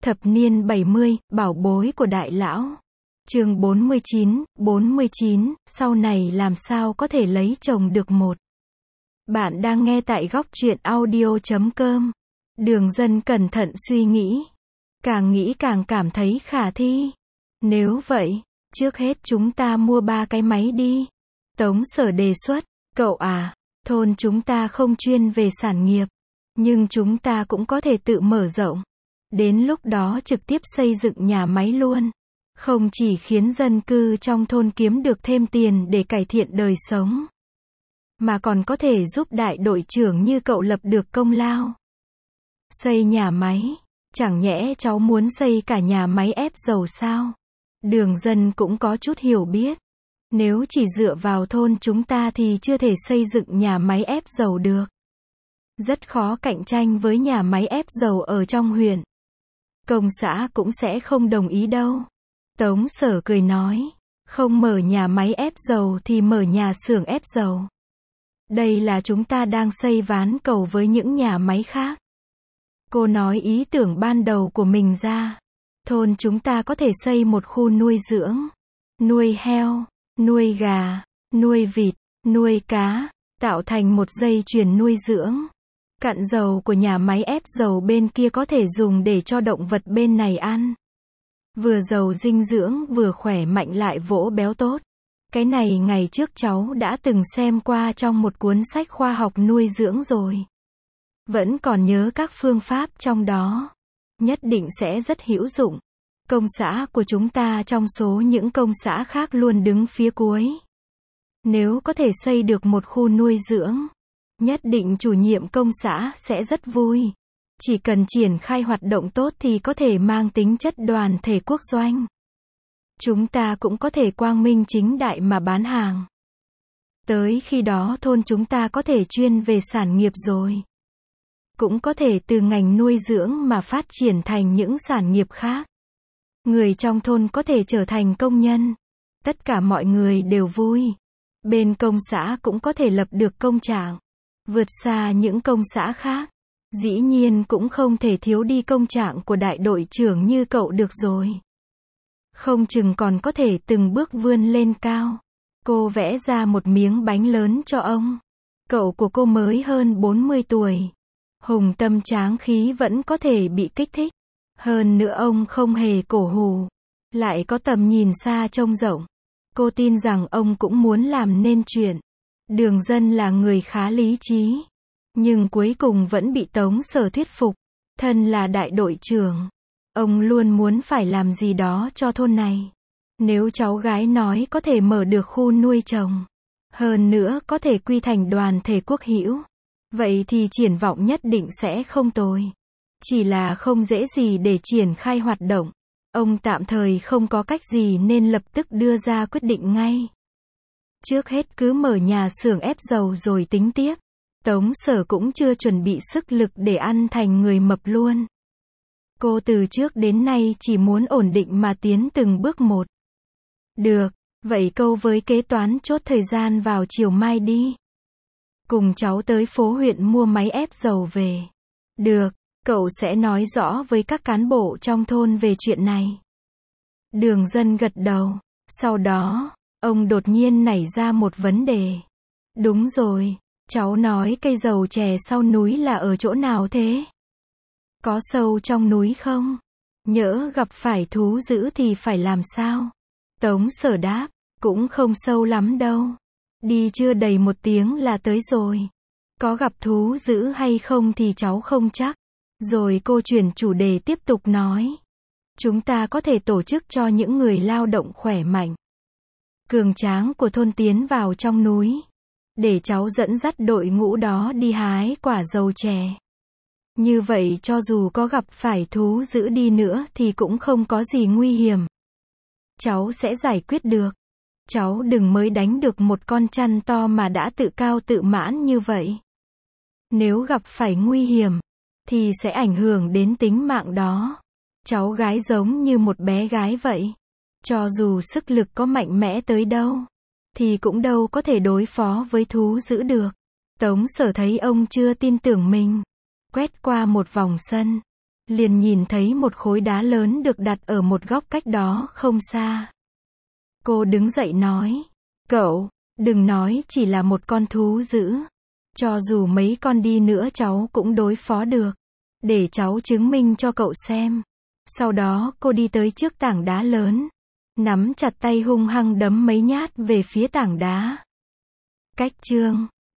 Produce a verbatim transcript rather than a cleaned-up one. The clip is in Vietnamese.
Thập niên bảy mươi, bảo bối của đại lão. Chương bốn mươi chín, bốn mươi chín, sau này làm sao có thể lấy chồng được một. Bạn đang nghe tại góc truyện audio chấm com. Đường Dân cẩn thận suy nghĩ. Càng nghĩ càng cảm thấy khả thi. Nếu vậy, trước hết chúng ta mua ba cái máy đi. Tống Sở đề xuất, cậu à, thôn chúng ta không chuyên về sản nghiệp. Nhưng chúng ta cũng có thể tự mở rộng. Đến lúc đó trực tiếp xây dựng nhà máy luôn. Không chỉ khiến dân cư trong thôn kiếm được thêm tiền để cải thiện đời sống, mà còn có thể giúp đại đội trưởng như cậu lập được công lao. Xây nhà máy, chẳng nhẽ cháu muốn xây cả nhà máy ép dầu sao? Đường Dân cũng có chút hiểu biết. Nếu chỉ dựa vào thôn chúng ta thì chưa thể xây dựng nhà máy ép dầu được. Rất khó cạnh tranh với nhà máy ép dầu ở trong huyện. Công xã cũng sẽ không đồng ý đâu. Tống Sở cười nói, không mở nhà máy ép dầu thì mở nhà xưởng ép dầu. Đây là chúng ta đang xây ván cầu với những nhà máy khác. Cô nói ý tưởng ban đầu của mình ra. Thôn chúng ta có thể xây một khu nuôi dưỡng, nuôi heo, nuôi gà, nuôi vịt, nuôi cá, tạo thành một dây chuyền nuôi dưỡng. Cặn dầu của nhà máy ép dầu bên kia có thể dùng để cho động vật bên này ăn. Vừa giàu dinh dưỡng vừa khỏe mạnh lại vỗ béo tốt. Cái này ngày trước cháu đã từng xem qua trong một cuốn sách khoa học nuôi dưỡng rồi. Vẫn còn nhớ các phương pháp trong đó. Nhất định sẽ rất hữu dụng. Công xã của chúng ta trong số những công xã khác luôn đứng phía cuối. Nếu có thể xây được một khu nuôi dưỡng, nhất định chủ nhiệm công xã sẽ rất vui. Chỉ cần triển khai hoạt động tốt thì có thể mang tính chất đoàn thể quốc doanh. Chúng ta cũng có thể quang minh chính đại mà bán hàng. Tới khi đó thôn chúng ta có thể chuyên về sản nghiệp rồi. Cũng có thể từ ngành nuôi dưỡng mà phát triển thành những sản nghiệp khác. Người trong thôn có thể trở thành công nhân. Tất cả mọi người đều vui. Bên công xã cũng có thể lập được công trạng. Vượt xa những công xã khác. Dĩ nhiên cũng không thể thiếu đi công trạng của đại đội trưởng như cậu được rồi. Không chừng còn có thể từng bước vươn lên cao. Cô vẽ ra một miếng bánh lớn cho ông. Cậu của cô mới hơn bốn mươi tuổi. Hùng tâm tráng khí vẫn có thể bị kích thích. Hơn nữa ông không hề cổ hủ. Lại có tầm nhìn xa trông rộng. Cô tin rằng ông cũng muốn làm nên chuyện. Đường Dân là người khá lý trí. Nhưng cuối cùng vẫn bị Tống Sở thuyết phục. Thân là đại đội trưởng. Ông luôn muốn phải làm gì đó cho thôn này. Nếu cháu gái nói có thể mở được khu nuôi trồng. Hơn nữa có thể quy thành đoàn thể quốc hữu. Vậy thì triển vọng nhất định sẽ không tồi. Chỉ là không dễ gì để triển khai hoạt động. Ông tạm thời không có cách gì nên lập tức đưa ra quyết định ngay. Trước hết cứ mở nhà xưởng ép dầu rồi tính tiếp. Tống Sở cũng chưa chuẩn bị sức lực để ăn thành người mập luôn. Cô từ trước đến nay chỉ muốn ổn định mà tiến từng bước một. Được, vậy câu với kế toán chốt thời gian vào chiều mai đi. Cùng cháu tới phố huyện mua máy ép dầu về. Được, cậu sẽ nói rõ với các cán bộ trong thôn về chuyện này. Đường Dân gật đầu. Sau đó, ông đột nhiên nảy ra một vấn đề. Đúng rồi. Cháu nói cây dầu chè sau núi là ở chỗ nào thế? Có sâu trong núi không? Nhỡ gặp phải thú dữ thì phải làm sao? Tống Sở đáp, cũng không sâu lắm đâu. Đi chưa đầy một tiếng là tới rồi. Có gặp thú dữ hay không thì cháu không chắc. Rồi cô chuyển chủ đề tiếp tục nói. Chúng ta có thể tổ chức cho những người lao động khỏe mạnh, cường tráng của thôn tiến vào trong núi. Để cháu dẫn dắt đội ngũ đó đi hái quả dầu chè. Như vậy cho dù có gặp phải thú dữ đi nữa thì cũng không có gì nguy hiểm. Cháu sẽ giải quyết được. Cháu đừng mới đánh được một con chăn to mà đã tự cao tự mãn như vậy. Nếu gặp phải nguy hiểm, thì sẽ ảnh hưởng đến tính mạng đó. Cháu gái giống như một bé gái vậy. Cho dù sức lực có mạnh mẽ tới đâu, thì cũng đâu có thể đối phó với thú dữ được. Tống Sở thấy ông chưa tin tưởng mình. Quét qua một vòng sân. liền nhìn thấy một khối đá lớn được đặt ở một góc cách đó không xa. Cô đứng dậy nói, cậu, đừng nói chỉ là một con thú dữ. Cho dù mấy con đi nữa cháu cũng đối phó được. Để cháu chứng minh cho cậu xem. Sau đó cô đi tới trước tảng đá lớn. Nắm chặt tay hung hăng đấm mấy nhát về phía tảng đá. Cách chương